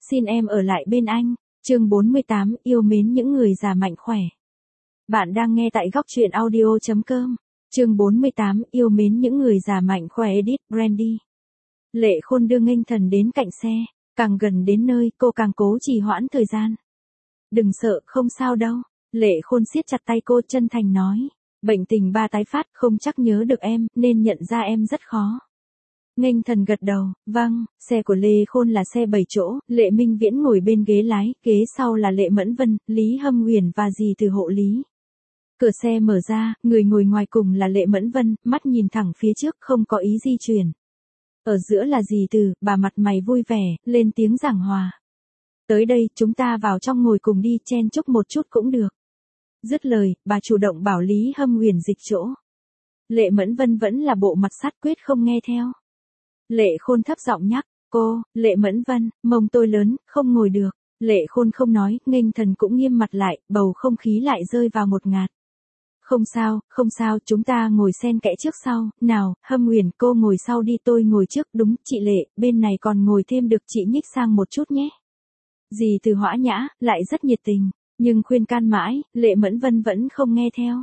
xin em ở lại bên anh. Chương 48, yêu mến những người già mạnh khỏe. Bạn đang nghe tại góc truyện audio.com. Chương 48, yêu mến những người già mạnh khỏe edit Brandy. Lệ Khôn đưa Nghênh Thần đến cạnh xe, càng gần đến nơi cô càng cố trì hoãn thời gian. Đừng sợ, không sao đâu. Lệ Khôn siết chặt tay cô, chân thành nói. Bệnh tình ba tái phát, không chắc nhớ được em, nên nhận ra em rất khó. Nghênh Thần gật đầu, vâng. Xe của Lệ Khôn là xe 7 chỗ, Lệ Minh Viễn ngồi bên ghế lái, ghế sau là Lệ Mẫn Vân, Lý Hâm Huyền và dì Từ hộ lý. Cửa xe mở ra, người ngồi ngoài cùng là Lệ Mẫn Vân, mắt nhìn thẳng phía trước không có ý di chuyển. Ở giữa là dì Từ, bà mặt mày vui vẻ, lên tiếng giảng hòa. Tới đây, chúng ta vào trong ngồi cùng đi, chen chúc một chút cũng được. Dứt lời, bà chủ động bảo Lý Hâm Huyền dịch chỗ. Lệ Mẫn Vân vẫn là bộ mặt sắt quyết không nghe theo. Lệ Khôn thấp giọng nhắc, cô, Lệ Mẫn Vân, mông tôi lớn, không ngồi được. Lệ Khôn không nói, Nghênh Thần cũng nghiêm mặt lại, bầu không khí lại rơi vào một ngạt. Không sao, chúng ta ngồi xen kẽ trước sau, nào, Hâm Huyền cô ngồi sau đi, tôi ngồi trước, đúng, chị Lệ, bên này còn ngồi thêm được, chị nhích sang một chút nhé. Dì Từ hõa nhã, lại rất nhiệt tình, nhưng khuyên can mãi, Lệ Mẫn Vân vẫn không nghe theo.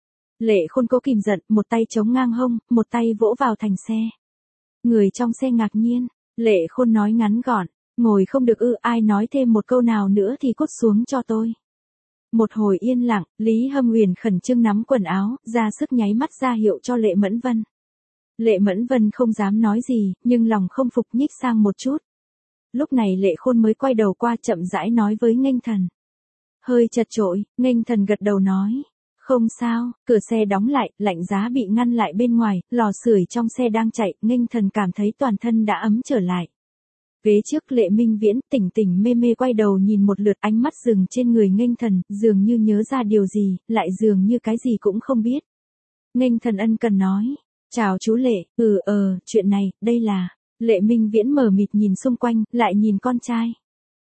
Lệ Khôn cố kìm giận, một tay chống ngang hông, một tay vỗ vào thành xe. Người trong xe ngạc nhiên, Lệ Khôn nói ngắn gọn, ngồi không được ư, ai nói thêm một câu nào nữa thì cút xuống cho tôi. Một hồi yên lặng, Lý Hâm Huyền khẩn trương nắm quần áo, ra sức nháy mắt ra hiệu cho Lệ Mẫn Vân. Lệ Mẫn Vân không dám nói gì, nhưng lòng không phục nhích sang một chút. Lúc này Lệ Khôn mới quay đầu qua chậm rãi nói với Nghênh Thần. Hơi chật chội, Nghênh Thần gật đầu nói. Không sao, cửa xe đóng lại, lạnh giá bị ngăn lại bên ngoài, lò sưởi trong xe đang chạy, Nghênh Thần cảm thấy toàn thân đã ấm trở lại. Ghế trước Lệ Minh Viễn tỉnh tỉnh mê mê quay đầu nhìn một lượt, ánh mắt dừng trên người Nghênh Thần, dường như nhớ ra điều gì, lại dường như cái gì cũng không biết. Nghênh Thần ân cần nói, chào chú Lệ, chuyện này, đây là, Lệ Minh Viễn mờ mịt nhìn xung quanh, lại nhìn con trai.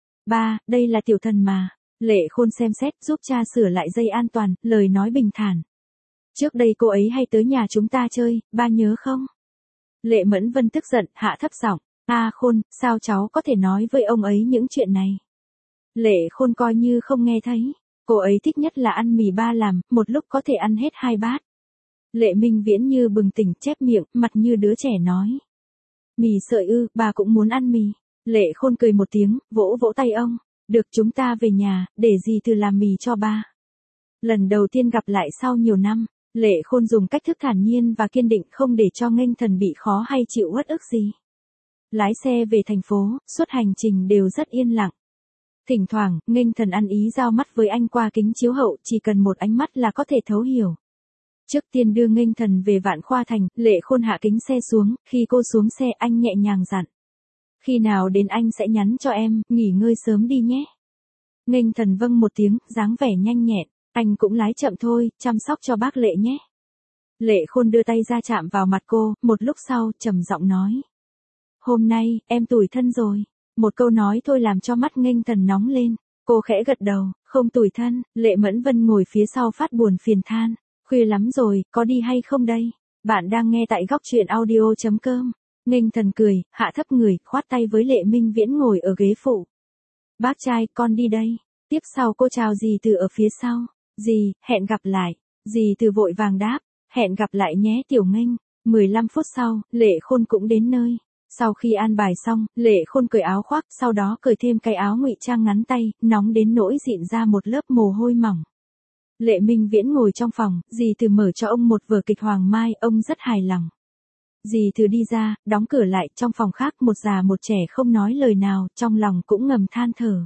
Ba, đây là Tiểu Thần mà. Lệ Khôn xem xét, giúp cha sửa lại dây an toàn, lời nói bình thản. Trước đây cô ấy hay tới nhà chúng ta chơi, ba nhớ không? Lệ Mẫn Vân tức giận, hạ thấp giọng. Khôn, sao cháu có thể nói với ông ấy những chuyện này? Lệ Khôn coi như không nghe thấy. Cô ấy thích nhất là ăn mì ba làm, một lúc có thể ăn hết 2 bát. Lệ Minh Viễn như bừng tỉnh, chép miệng, mặt như đứa trẻ nói. Mì sợi ư, bà cũng muốn ăn mì. Lệ Khôn cười một tiếng, vỗ vỗ tay ông. Được, chúng ta về nhà, để dì Từ làm mì cho ba. Lần đầu tiên gặp lại sau nhiều năm, Lệ Khôn dùng cách thức thản nhiên và kiên định, không để cho Nghênh Thần bị khó hay chịu uất ức gì. Lái xe về thành phố, suốt hành trình đều rất yên lặng. Thỉnh thoảng, Nghênh Thần ăn ý giao mắt với anh qua kính chiếu hậu, chỉ cần một ánh mắt là có thể thấu hiểu. Trước tiên đưa Nghênh Thần về Vạn Khoa Thành, Lệ Khôn hạ kính xe xuống, khi cô xuống xe anh nhẹ nhàng dặn. Khi nào đến anh sẽ nhắn cho em, nghỉ ngơi sớm đi nhé. Nghênh Thần vâng một tiếng, dáng vẻ nhanh nhẹn, anh cũng lái chậm thôi, chăm sóc cho bác Lệ nhé. Lệ Khôn đưa tay ra chạm vào mặt cô, một lúc sau, trầm giọng nói. Hôm nay, em tủi thân rồi. Một câu nói thôi làm cho mắt Nghênh Thần nóng lên. Cô khẽ gật đầu, không tủi thân. Lệ Mẫn Vân ngồi phía sau phát buồn phiền than. Khuya lắm rồi, có đi hay không đây? Bạn đang nghe tại góc truyện audio.com. Nghênh Thần cười, hạ thấp người, khoát tay với Lệ Minh Viễn ngồi ở ghế phụ. Bác trai, con đi đây. Tiếp sau cô chào dì Từ ở phía sau. Dì, hẹn gặp lại. Dì Từ vội vàng đáp, hẹn gặp lại nhé Tiểu Nghênh. 15 phút sau, Lệ Khôn cũng đến nơi. Sau khi an bài xong, Lệ Khôn cởi áo khoác, sau đó cởi thêm cái áo ngụy trang ngắn tay, nóng đến nỗi dịn ra một lớp mồ hôi mỏng. Lệ Minh Viễn ngồi trong phòng, dì Từ mở cho ông một vở kịch Hoàng Mai, ông rất hài lòng. Dì Từ đi ra, đóng cửa lại, trong phòng khác một già một trẻ không nói lời nào, trong lòng cũng ngầm than thở.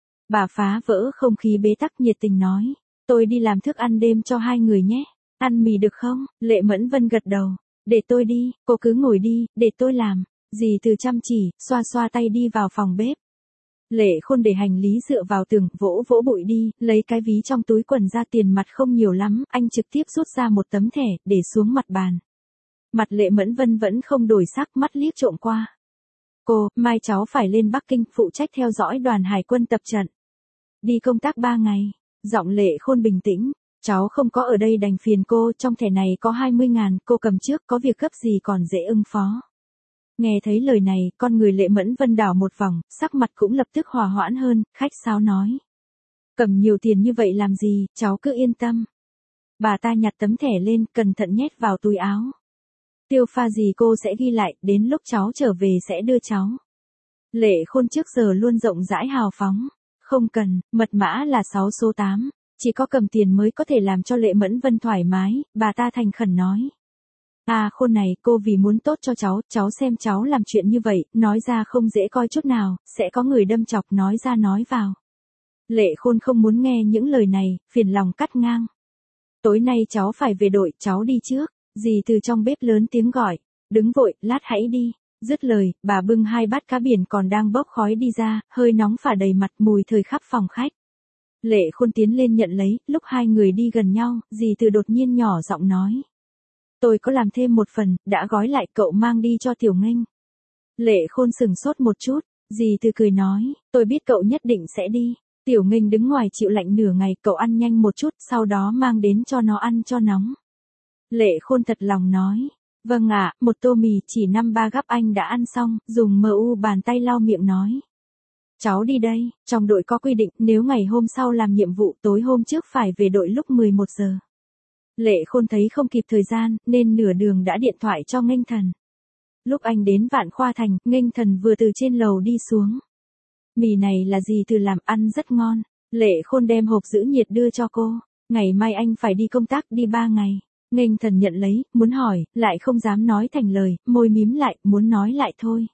Bà phá vỡ không khí bế tắc nhiệt tình nói, tôi đi làm thức ăn đêm cho 2 người nhé, ăn mì được không? Lệ Mẫn Vân gật đầu, để tôi đi, cô cứ ngồi đi, để tôi làm. Dì Từ chăm chỉ, xoa xoa tay đi vào phòng bếp. Lệ Khôn để hành lý dựa vào tường, vỗ vỗ bụi đi, lấy cái ví trong túi quần ra, tiền mặt không nhiều lắm, anh trực tiếp rút ra một tấm thẻ, để xuống mặt bàn. Mặt Lệ Mẫn Vân vẫn không đổi sắc, mắt liếc trộm qua. Cô, mai cháu phải lên Bắc Kinh, phụ trách theo dõi đoàn hải quân tập trận. Đi công tác 3 ngày. Giọng Lệ Khôn bình tĩnh. Cháu không có ở đây đành phiền cô, trong thẻ này có 20.000, cô cầm trước, có việc gấp gì còn dễ ứng phó. Nghe thấy lời này, con người Lệ Mẫn Vân đảo một vòng, sắc mặt cũng lập tức hòa hoãn hơn, khách sáo nói. Cầm nhiều tiền như vậy làm gì, cháu cứ yên tâm. Bà ta nhặt tấm thẻ lên, cẩn thận nhét vào túi áo. Tiêu pha gì cô sẽ ghi lại, đến lúc cháu trở về sẽ đưa cháu. Lệ Khôn trước giờ luôn rộng rãi hào phóng. Không cần, mật mã là 6 số 8. Chỉ có cầm tiền mới có thể làm cho Lệ Mẫn Vân thoải mái, bà ta thành khẩn nói. À Khôn này, cô vì muốn tốt cho cháu xem cháu làm chuyện như vậy, nói ra không dễ coi chút nào, sẽ có người đâm chọc nói ra nói vào. Lệ Khôn không muốn nghe những lời này, phiền lòng cắt ngang. Tối nay cháu phải về đội, cháu đi trước. Dì từ trong bếp lớn tiếng gọi. Đứng vội, lát hãy đi. Dứt lời, bà bưng 2 bát cá biển còn đang bốc khói đi ra, hơi nóng phả đầy mặt, mùi thời khắp phòng khách. Lệ Khôn tiến lên nhận lấy, lúc hai người đi gần nhau, dì từ đột nhiên nhỏ giọng nói. Tôi có làm thêm một phần, đã gói lại, cậu mang đi cho Tiểu Nghênh. Lệ Khôn sừng sốt một chút, dì từ cười nói, tôi biết cậu nhất định sẽ đi. Tiểu Nghênh đứng ngoài chịu lạnh nửa ngày, cậu ăn nhanh một chút, sau đó mang đến cho nó ăn cho nóng. Lệ Khôn thật lòng nói, vâng ạ, một tô mì chỉ 5-3 gắp anh đã ăn xong, dùng mu bàn tay lau miệng nói. Cháu đi đây, trong đội có quy định, nếu ngày hôm sau làm nhiệm vụ tối hôm trước phải về đội lúc 11 giờ. Lệ Khôn thấy không kịp thời gian, nên nửa đường đã điện thoại cho Nghênh Thần. Lúc anh đến Vạn Khoa Thành, Nghênh Thần vừa từ trên lầu đi xuống. Mì này là gì từ làm, ăn rất ngon. Lệ Khôn đem hộp giữ nhiệt đưa cho cô. Ngày mai anh phải đi công tác, đi 3 ngày. Nghênh Thần nhận lấy, muốn hỏi, lại không dám nói thành lời, môi mím lại, muốn nói lại thôi.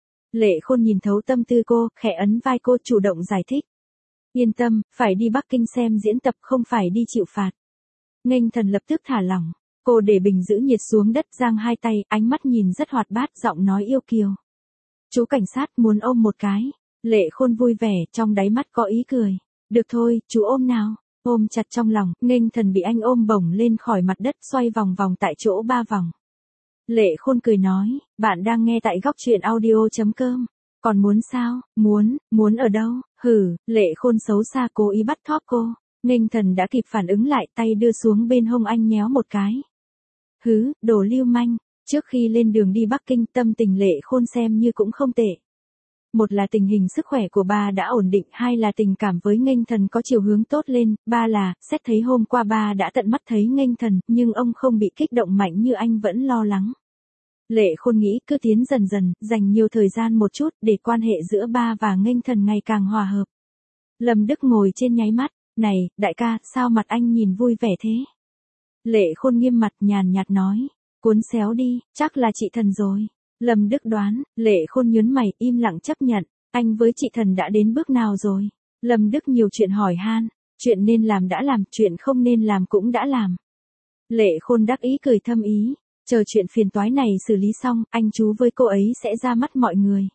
Lệ Khôn nhìn thấu tâm tư cô, khẽ ấn vai cô, chủ động giải thích. Yên tâm, phải đi Bắc Kinh xem diễn tập, không phải đi chịu phạt. Nghênh Thần lập tức thả lỏng. Cô để bình giữ nhiệt xuống đất, giang hai tay, ánh mắt nhìn rất hoạt bát, giọng nói yêu kiều. Chú cảnh sát muốn ôm một cái. Lệ Khôn vui vẻ, trong đáy mắt có ý cười. Được thôi, chú ôm nào. Ôm chặt trong lòng, Nghênh Thần bị anh ôm bổng lên khỏi mặt đất, xoay vòng vòng tại chỗ 3 vòng. Lệ Khôn cười nói, bạn đang nghe tại góc truyện audio.com. Còn muốn sao? Muốn ở đâu? Hử, Lệ Khôn xấu xa cố ý bắt thóp cô. Nghênh Thần đã kịp phản ứng lại, tay đưa xuống bên hông anh nhéo một cái. Hứ, đồ lưu manh. Trước khi lên đường đi Bắc Kinh, tâm tình Lệ Khôn xem như cũng không tệ. Một là tình hình sức khỏe của ba đã ổn định, 2 là tình cảm với Nghênh Thần có chiều hướng tốt lên, 3 là, xét thấy hôm qua ba đã tận mắt thấy Nghênh Thần, nhưng ông không bị kích động mạnh như anh vẫn lo lắng. Lệ Khôn nghĩ cứ tiến dần dần, dành nhiều thời gian một chút để quan hệ giữa ba và Nghênh Thần ngày càng hòa hợp. Lâm Đức ngồi trên nháy mắt, này, đại ca, sao mặt anh nhìn vui vẻ thế? Lệ Khôn nghiêm mặt nhàn nhạt nói, cuốn xéo đi, chắc là chị Thần rồi. Lâm Đức đoán, Lệ Khôn nhớn mày, im lặng chấp nhận, anh với chị Thần đã đến bước nào rồi? Lâm Đức nhiều chuyện hỏi han, chuyện nên làm đã làm, chuyện không nên làm cũng đã làm. Lệ Khôn đắc ý cười thâm ý, chờ chuyện phiền toái này xử lý xong, anh chú với cô ấy sẽ ra mắt mọi người.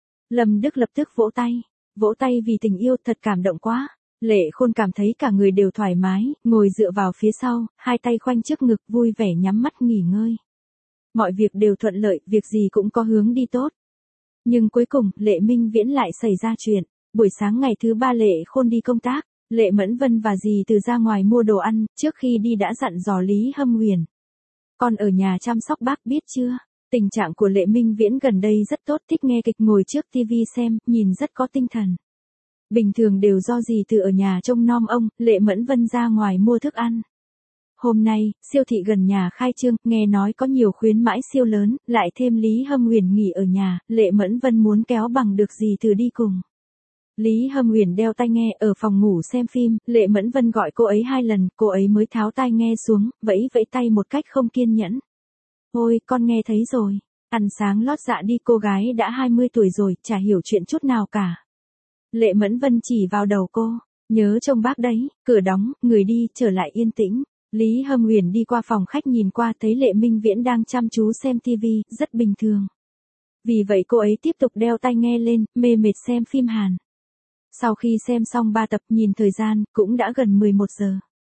Lâm Đức lập tức vỗ tay vì tình yêu, thật cảm động quá. Lệ Khôn cảm thấy cả người đều thoải mái, ngồi dựa vào phía sau, 2 tay khoanh trước ngực, vui vẻ nhắm mắt nghỉ ngơi. Mọi việc đều thuận lợi, việc gì cũng có hướng đi tốt. Nhưng cuối cùng, Lệ Minh Viễn lại xảy ra chuyện. Buổi sáng ngày thứ 3 Lệ Khôn đi công tác, Lệ Mẫn Vân và dì từ ra ngoài mua đồ ăn, trước khi đi đã dặn dò Lý Hâm Huyền. Con ở nhà chăm sóc bác biết chưa? Tình trạng của Lệ Minh Viễn gần đây rất tốt, thích nghe kịch, ngồi trước TV xem, nhìn rất có tinh thần. Bình thường đều do dì từ ở nhà trông nom ông, Lệ Mẫn Vân ra ngoài mua thức ăn. Hôm nay, siêu thị gần nhà khai trương, nghe nói có nhiều khuyến mãi siêu lớn, lại thêm Lý Hâm Huyền nghỉ ở nhà, Lệ Mẫn Vân muốn kéo bằng được dì từ đi cùng. Lý Hâm Huyền đeo tai nghe ở phòng ngủ xem phim, Lệ Mẫn Vân gọi cô ấy 2 lần, cô ấy mới tháo tai nghe xuống, vẫy tay một cách không kiên nhẫn. Ôi, con nghe thấy rồi. Ăn sáng lót dạ đi, cô gái đã 20 tuổi rồi, chả hiểu chuyện chút nào cả. Lệ Mẫn Vân chỉ vào đầu cô, nhớ trông bác đấy, cửa đóng, người đi, trở lại yên tĩnh. Lý Hâm Huyền đi qua phòng khách nhìn qua, thấy Lệ Minh Viễn đang chăm chú xem TV, rất bình thường. Vì vậy cô ấy tiếp tục đeo tai nghe lên, mê mệt xem phim Hàn. Sau khi xem xong 3 tập, nhìn thời gian, cũng đã gần 11 giờ.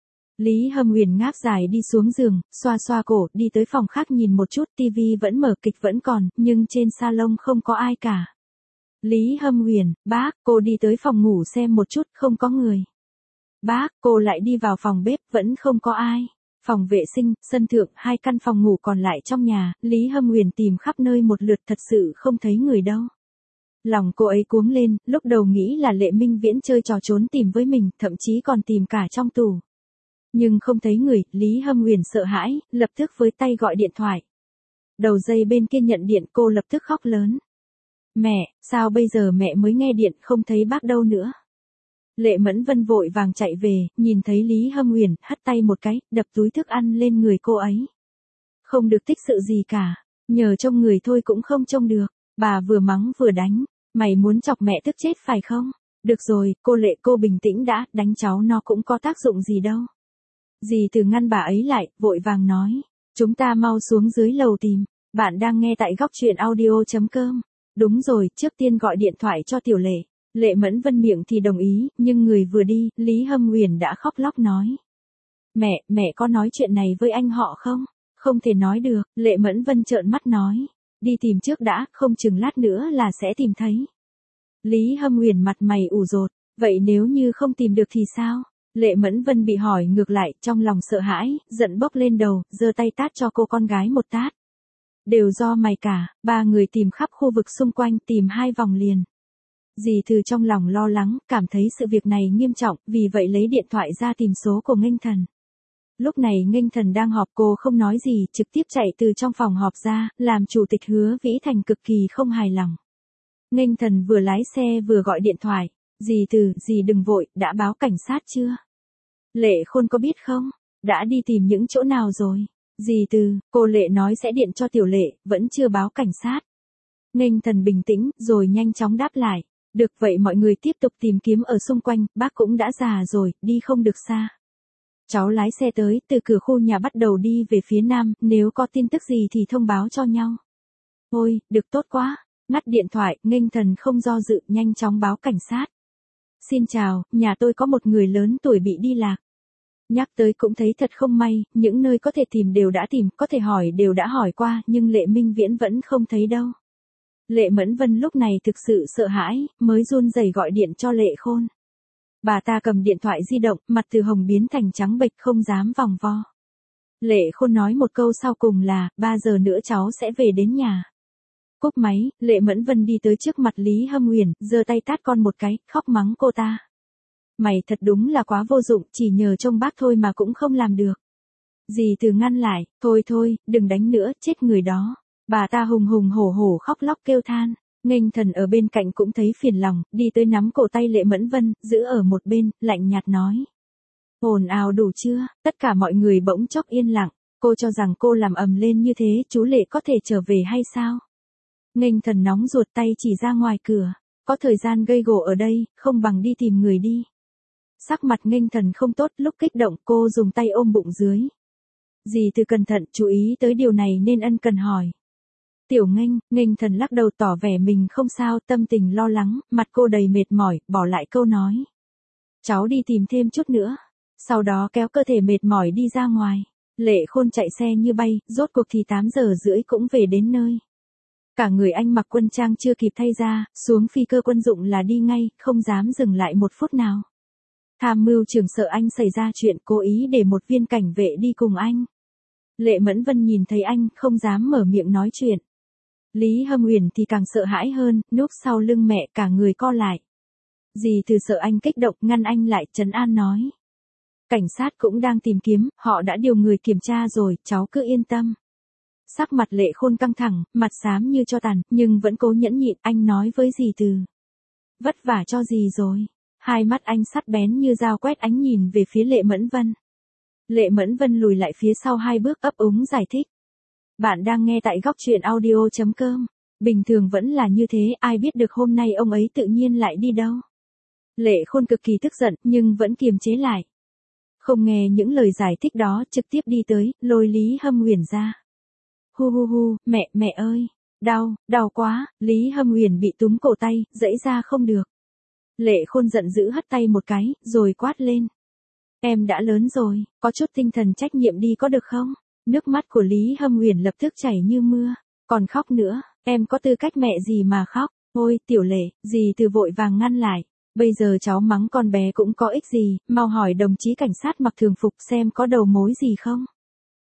Lý Hâm Huyền ngáp dài đi xuống giường, xoa xoa cổ, đi tới phòng khác nhìn một chút, TV vẫn mở, kịch vẫn còn, nhưng trên salon không có ai cả. Lý Hâm Huyền, bác, cô đi tới phòng ngủ xem một chút, không có người. Bác, cô lại đi vào phòng bếp, vẫn không có ai. Phòng vệ sinh, sân thượng, 2 căn phòng ngủ còn lại trong nhà, Lý Hâm Nguyền tìm khắp nơi một lượt thật sự không thấy người đâu. Lòng cô ấy cuống lên, lúc đầu nghĩ là Lệ Minh Viễn chơi trò trốn tìm với mình, thậm chí còn tìm cả trong tủ. Nhưng không thấy người, Lý Hâm Nguyền sợ hãi, lập tức với tay gọi điện thoại. Đầu dây bên kia nhận điện, cô lập tức khóc lớn. Mẹ, sao bây giờ mẹ mới nghe điện, không thấy bác đâu nữa. Lệ Mẫn Vân vội vàng chạy về, nhìn thấy Lý Hâm Nguyền, hất tay một cái, đập túi thức ăn lên người cô ấy. Không được tích sự gì cả, nhờ trông người thôi cũng không trông được. Bà vừa mắng vừa đánh, mày muốn chọc mẹ tức chết phải không? Được rồi, cô Lệ, cô bình tĩnh đã, đánh cháu nó cũng có tác dụng gì đâu. Dì Từ ngăn bà ấy lại, vội vàng nói, chúng ta mau xuống dưới lầu tìm. Bạn đang nghe tại góc truyện audio.com. Đúng rồi, trước tiên gọi điện thoại cho Tiểu Lệ. Lệ Mẫn Vân miệng thì đồng ý, nhưng người vừa đi, Lý Hâm Nguyền đã khóc lóc nói. Mẹ có nói chuyện này với anh họ không? Không thể nói được, Lệ Mẫn Vân trợn mắt nói. Đi tìm trước đã, không chừng lát nữa là sẽ tìm thấy. Lý Hâm Nguyền mặt mày ủ rột, vậy nếu như không tìm được thì sao? Lệ Mẫn Vân bị hỏi ngược lại, trong lòng sợ hãi, giận bốc lên đầu, giơ tay tát cho cô con gái một tát. Đều do mày cả, 3 người tìm khắp khu vực xung quanh, tìm 2 vòng liền. Dì Từ trong lòng lo lắng, cảm thấy sự việc này nghiêm trọng, vì vậy lấy điện thoại ra tìm số của Nghênh Thần. Lúc này Nghênh Thần đang họp, cô không nói gì, trực tiếp chạy từ trong phòng họp ra, làm chủ tịch Hứa Vĩ Thành cực kỳ không hài lòng. Nghênh Thần vừa lái xe vừa gọi điện thoại. Dì Từ, dì đừng vội, đã báo cảnh sát chưa? Lệ Khôn có biết không? Đã đi tìm những chỗ nào rồi? Dì Từ, cô Lệ nói sẽ điện cho Tiểu Lệ, vẫn chưa báo cảnh sát. Nghênh Thần bình tĩnh, rồi nhanh chóng đáp lại. Được vậy mọi người tiếp tục tìm kiếm ở xung quanh, bác cũng đã già rồi, đi không được xa. Cháu lái xe tới, từ cửa khu nhà bắt đầu đi về phía nam, nếu có tin tức gì thì thông báo cho nhau. Ôi, được tốt quá. Ngắt điện thoại, Nghênh Thần không do dự, nhanh chóng báo cảnh sát. Xin chào, nhà tôi có một người lớn tuổi bị đi lạc. Nhắc tới cũng thấy thật không may, những nơi có thể tìm đều đã tìm, có thể hỏi đều đã hỏi qua, nhưng Lệ Minh Viễn vẫn không thấy đâu. Lệ Mẫn Vân lúc này thực sự sợ hãi, mới run rẩy gọi điện cho Lệ Khôn. Bà ta cầm điện thoại di động, mặt từ hồng biến thành trắng bệch, không dám vòng vo. Lệ Khôn nói một câu sau cùng là, 3 giờ nữa cháu sẽ về đến nhà. Cúp máy, Lệ Mẫn Vân đi tới trước mặt Lý Hâm Nguyền, giơ tay tát con một cái, khóc mắng cô ta. Mày thật đúng là quá vô dụng, chỉ nhờ trông bác thôi mà cũng không làm được. Dì Từ ngăn lại, thôi, đừng đánh nữa, chết người đó. Bà ta hùng hùng hổ hổ khóc lóc kêu than. Nghênh Thần ở bên cạnh cũng thấy phiền lòng, đi tới nắm cổ tay Lệ Mẫn Vân, giữ ở một bên, lạnh nhạt nói. Ồn ào đủ chưa? Tất cả mọi người bỗng chốc yên lặng, cô cho rằng cô làm ầm lên như thế, chú Lệ có thể trở về hay sao? Nghênh Thần nóng ruột, tay chỉ ra ngoài cửa. Có thời gian gây gổ ở đây, không bằng đi tìm người đi. Sắc mặt Nghênh Thần không tốt, lúc kích động cô dùng tay ôm bụng dưới. Dì Từ cẩn thận chú ý tới điều này nên ân cần hỏi. Tiểu Nghênh Thần lắc đầu tỏ vẻ mình không sao, tâm tình lo lắng, mặt cô đầy mệt mỏi, bỏ lại câu nói. Cháu đi tìm thêm chút nữa. Sau đó kéo cơ thể mệt mỏi đi ra ngoài. Lệ Khôn chạy xe như bay, rốt cuộc thì 8 giờ rưỡi cũng về đến nơi. Cả người anh mặc quân trang chưa kịp thay ra, xuống phi cơ quân dụng là đi ngay, không dám dừng lại một phút nào. Tham mưu trưởng sợ anh xảy ra chuyện, cố ý để một viên cảnh vệ đi cùng anh. Lệ Mẫn Vân nhìn thấy anh, không dám mở miệng nói chuyện. Lý Hâm Nguyền thì càng sợ hãi hơn, núp sau lưng mẹ, cả người co lại. Dì Từ sợ anh kích động, ngăn anh lại, trấn an nói. Cảnh sát cũng đang tìm kiếm, họ đã điều người kiểm tra rồi, cháu cứ yên tâm. Sắc mặt Lệ Khôn căng thẳng, mặt xám như tro tàn, nhưng vẫn cố nhẫn nhịn, anh nói với dì Từ. Vất vả cho dì rồi. Hai mắt anh sắc bén như dao quét ánh nhìn về phía Lệ Mẫn Vân. Lệ Mẫn Vân lùi lại phía sau 2 bước, ấp úng giải thích. Bạn đang nghe tại góc truyện audio.com. Bình thường vẫn là như thế, ai biết được hôm nay ông ấy tự nhiên lại đi đâu. Lệ Khôn cực kỳ tức giận, nhưng vẫn kiềm chế lại. Không nghe những lời giải thích đó, trực tiếp đi tới, lôi Lý Hâm Nguyền ra. Hu, mẹ ơi, đau quá, Lý Hâm Nguyền bị túm cổ tay, giãy ra không được. Lệ Khôn giận dữ hất tay một cái, rồi quát lên. Em đã lớn rồi, có chút tinh thần trách nhiệm đi có được không? Nước mắt của Lý Hâm Nguyền lập tức chảy như mưa, còn khóc nữa, em có tư cách mẹ gì mà khóc? Ôi, Tiểu Lệ, dì Từ vội vàng ngăn lại. Bây giờ cháu mắng con bé cũng có ích gì, mau hỏi đồng chí cảnh sát mặc thường phục xem có đầu mối gì không?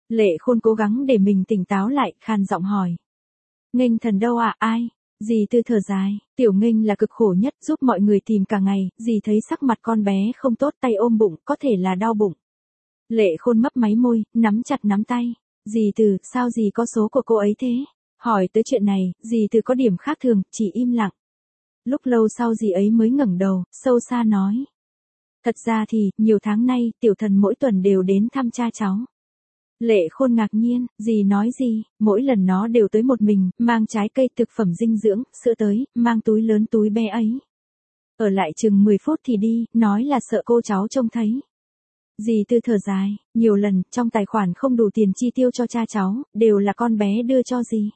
Lệ Khôn cố gắng để mình tỉnh táo lại, khan giọng hỏi. Nghênh thần đâu à, ai? Dì Tư thở dài, Tiểu Nghênh là cực khổ nhất, giúp mọi người tìm cả ngày, dì thấy sắc mặt con bé không tốt, tay ôm bụng, có thể là đau bụng. Lệ Khôn mấp máy môi, nắm chặt nắm tay. Dì Tư, sao dì có số của cô ấy thế? Hỏi tới chuyện này, dì Tư có điểm khác thường, chỉ im lặng. Lúc lâu sau dì ấy mới ngẩng đầu, sâu xa nói. Thật ra thì, nhiều tháng nay, tiểu thần mỗi tuần đều đến thăm cha cháu. Lệ Khôn ngạc nhiên, dì nói gì, mỗi lần nó đều tới một mình, mang trái cây thực phẩm dinh dưỡng, sữa tới, mang túi lớn túi bé ấy. Ở lại chừng 10 phút thì đi, nói là sợ cô cháu trông thấy. Dì Tư thở dài, nhiều lần, trong tài khoản không đủ tiền chi tiêu cho cha cháu, đều là con bé đưa cho dì.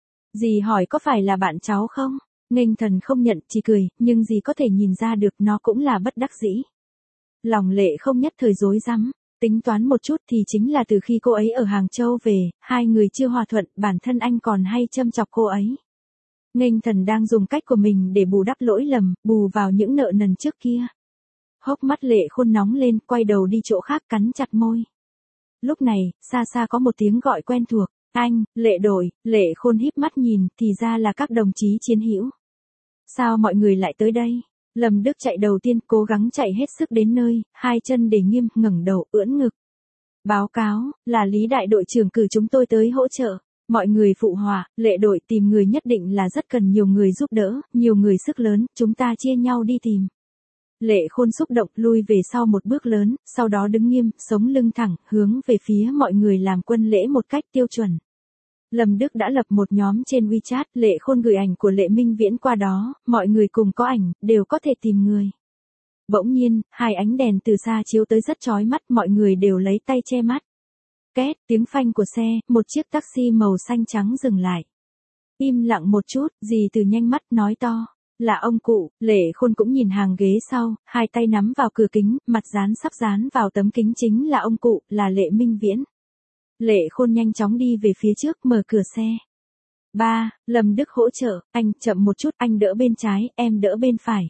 Dì hỏi có phải là bạn cháu không? Nghênh thần không nhận, chỉ cười, nhưng dì có thể nhìn ra được nó cũng là bất đắc dĩ. Lòng Lệ không nhất thời rối rắm. Tính toán một chút thì chính là từ khi cô ấy ở Hàng Châu về, hai người chưa hòa thuận, bản thân anh còn hay châm chọc cô ấy. Nghênh thần đang dùng cách của mình để bù đắp lỗi lầm, bù vào những nợ nần trước kia. Hốc mắt Lệ Khôn nóng lên, quay đầu đi chỗ khác cắn chặt môi. Lúc này, xa xa có một tiếng gọi quen thuộc, anh, Lệ Đội, Lệ Khôn híp mắt nhìn, thì ra là các đồng chí chiến hữu. Sao mọi người lại tới đây? Lâm Đức chạy đầu tiên, cố gắng chạy hết sức đến nơi, hai chân để nghiêm, ngẩng đầu, ưỡn ngực. Báo cáo, là Lý đại đội trưởng cử chúng tôi tới hỗ trợ. Mọi người phụ họa, Lệ Đội tìm người nhất định là rất cần nhiều người giúp đỡ, nhiều người sức lớn, chúng ta chia nhau đi tìm. Lệ Khôn xúc động, lui về sau một bước lớn, sau đó đứng nghiêm, sống lưng thẳng, hướng về phía mọi người làm quân lễ một cách tiêu chuẩn. Lâm Đức đã lập một nhóm trên WeChat, Lệ Khôn gửi ảnh của Lệ Minh Viễn qua đó, mọi người cùng có ảnh, đều có thể tìm người. Bỗng nhiên, hai ánh đèn từ xa chiếu tới rất chói mắt, mọi người đều lấy tay che mắt. Két, tiếng phanh của xe, một chiếc taxi màu xanh trắng dừng lại. Im lặng một chút, dì Từ nhanh mắt nói to. Là ông cụ. Lệ Khôn cũng nhìn hàng ghế sau, hai tay nắm vào cửa kính, mặt sắp dán vào tấm kính chính là ông cụ, là Lệ Minh Viễn. Lệ Khôn nhanh chóng đi về phía trước, mở cửa xe. Ba, Lâm Đức hỗ trợ, anh chậm một chút, anh đỡ bên trái, em đỡ bên phải.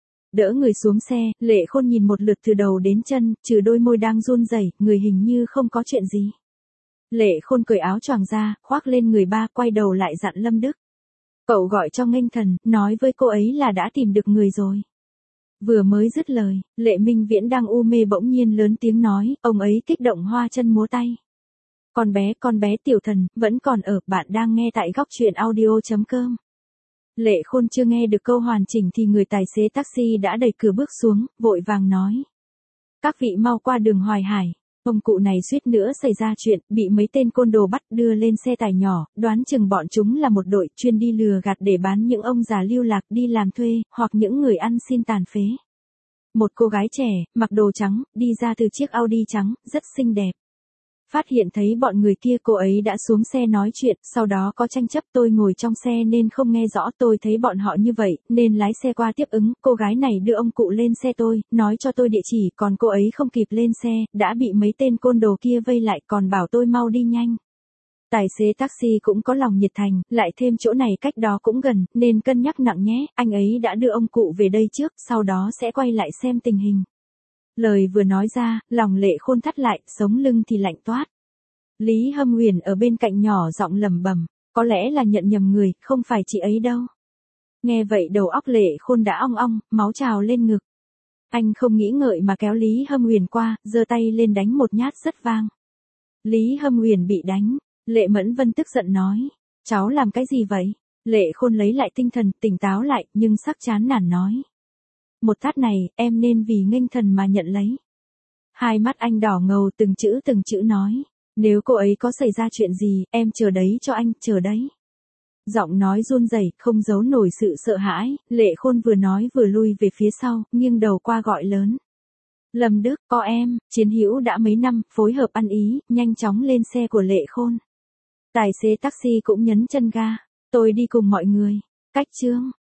Đỡ người xuống xe, Lệ Khôn nhìn một lượt từ đầu đến chân, trừ đôi môi đang run rẩy, người hình như không có chuyện gì. Lệ Khôn cởi áo choàng ra, khoác lên người ba, quay đầu lại dặn Lâm Đức. Cậu gọi cho Nghênh Thần, nói với cô ấy là đã tìm được người rồi. Vừa mới dứt lời, Lệ Minh Viễn đang u mê bỗng nhiên lớn tiếng nói, ông ấy kích động hoa chân múa tay. Con bé Tiểu Thần, vẫn còn ở, bạn đang nghe tại góc truyện audio.com. Lệ Khôn chưa nghe được câu hoàn chỉnh thì người tài xế taxi đã đẩy cửa bước xuống, vội vàng nói. Các vị mau qua đường Hoài Hải. Ông cụ này suýt nữa xảy ra chuyện, bị mấy tên côn đồ bắt đưa lên xe tải nhỏ, đoán chừng bọn chúng là một đội chuyên đi lừa gạt để bán những ông già lưu lạc đi làm thuê, hoặc những người ăn xin tàn phế. Một cô gái trẻ, mặc đồ trắng, đi ra từ chiếc Audi trắng, rất xinh đẹp. Phát hiện thấy bọn người kia, cô ấy đã xuống xe nói chuyện, sau đó có tranh chấp, tôi ngồi trong xe nên không nghe rõ, tôi thấy bọn họ như vậy, nên lái xe qua tiếp ứng, cô gái này đưa ông cụ lên xe tôi, nói cho tôi địa chỉ, còn cô ấy không kịp lên xe, đã bị mấy tên côn đồ kia vây lại, còn bảo tôi mau đi nhanh. Tài xế taxi cũng có lòng nhiệt thành, lại thêm chỗ này cách đó cũng gần, nên cân nhắc nặng nhé, anh ấy đã đưa ông cụ về đây trước, sau đó sẽ quay lại xem tình hình. Lời vừa nói ra, lòng Lệ Khôn thắt lại, sống lưng thì lạnh toát. Lý Hâm Huyền ở bên cạnh nhỏ giọng lẩm bẩm, có lẽ là nhận nhầm người, không phải chị ấy đâu. Nghe vậy đầu óc Lệ Khôn đã ong ong, máu trào lên ngực. Anh không nghĩ ngợi mà kéo Lý Hâm Huyền qua, giơ tay lên đánh một nhát rất vang. Lý Hâm Huyền bị đánh, Lệ Mẫn Vân tức giận nói, cháu làm cái gì vậy? Lệ Khôn lấy lại tinh thần, tỉnh táo lại, nhưng sắc chán nản nói. Một tát này, em nên vì Nghênh Thần mà nhận lấy. Hai mắt anh đỏ ngầu, từng chữ nói. Nếu cô ấy có xảy ra chuyện gì, em chờ đấy cho anh, chờ đấy. Giọng nói run rẩy, không giấu nổi sự sợ hãi, Lệ Khôn vừa nói vừa lui về phía sau, nghiêng đầu qua gọi lớn. Lâm Đức, có em, chiến hữu đã mấy năm, phối hợp ăn ý, nhanh chóng lên xe của Lệ Khôn. Tài xế taxi cũng nhấn chân ga. Tôi đi cùng mọi người. Cách chương.